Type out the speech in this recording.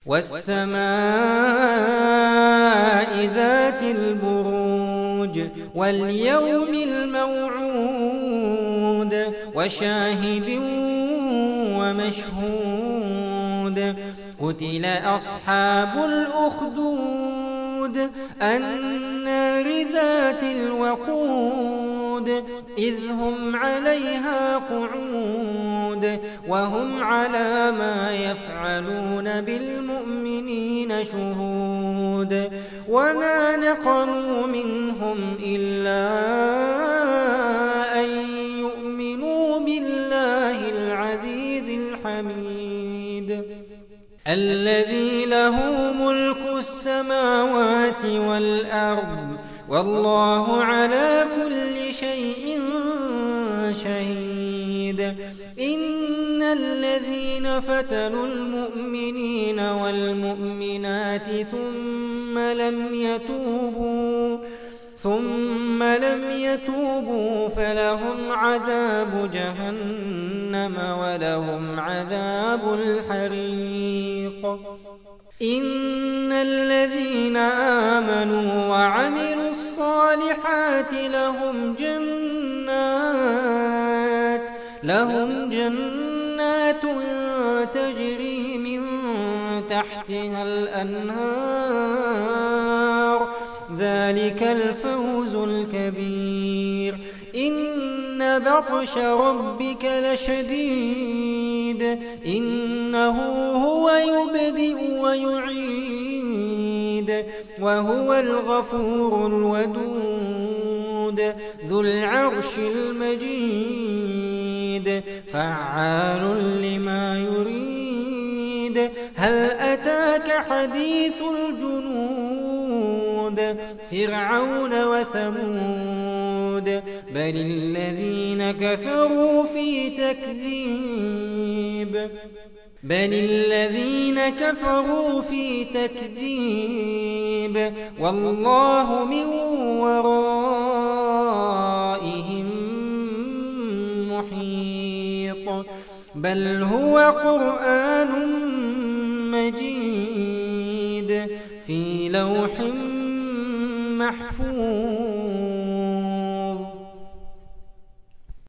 والسماء ذات البروج واليوم الموعود وشاهد ومشهود قتل أصحاب الأخدود النار ذات الوقود إذ هم عليها قعود وهم على ما يفعلون بالمؤمنين شهود وما نقموا منهم إلا أن يؤمنوا بالله العزيز الحميد الذي له ملك السماوات والأرض والله على كل شيء شهيد إن الذين فتنوا المؤمنين والمؤمنات ثم لم يتوبوا فلهم عذاب جهنم ولهم عذاب الحريق إن الذين آمنوا وعملوا الصالحات لهم جنات تجري من تحتها الأنهار ذلك الفوز الكبير إن بطش ربك لشديد إنه هو يبدئ ويعيد وهو الغفور الودود ذو العرش المجيد فعال لما يريد هل أتاك حديث الجنود فرعون وثمود بل الذين كفروا في تكذيب والله من ورائهم محيط بل هو قرآن مجيد في لوح محفوظ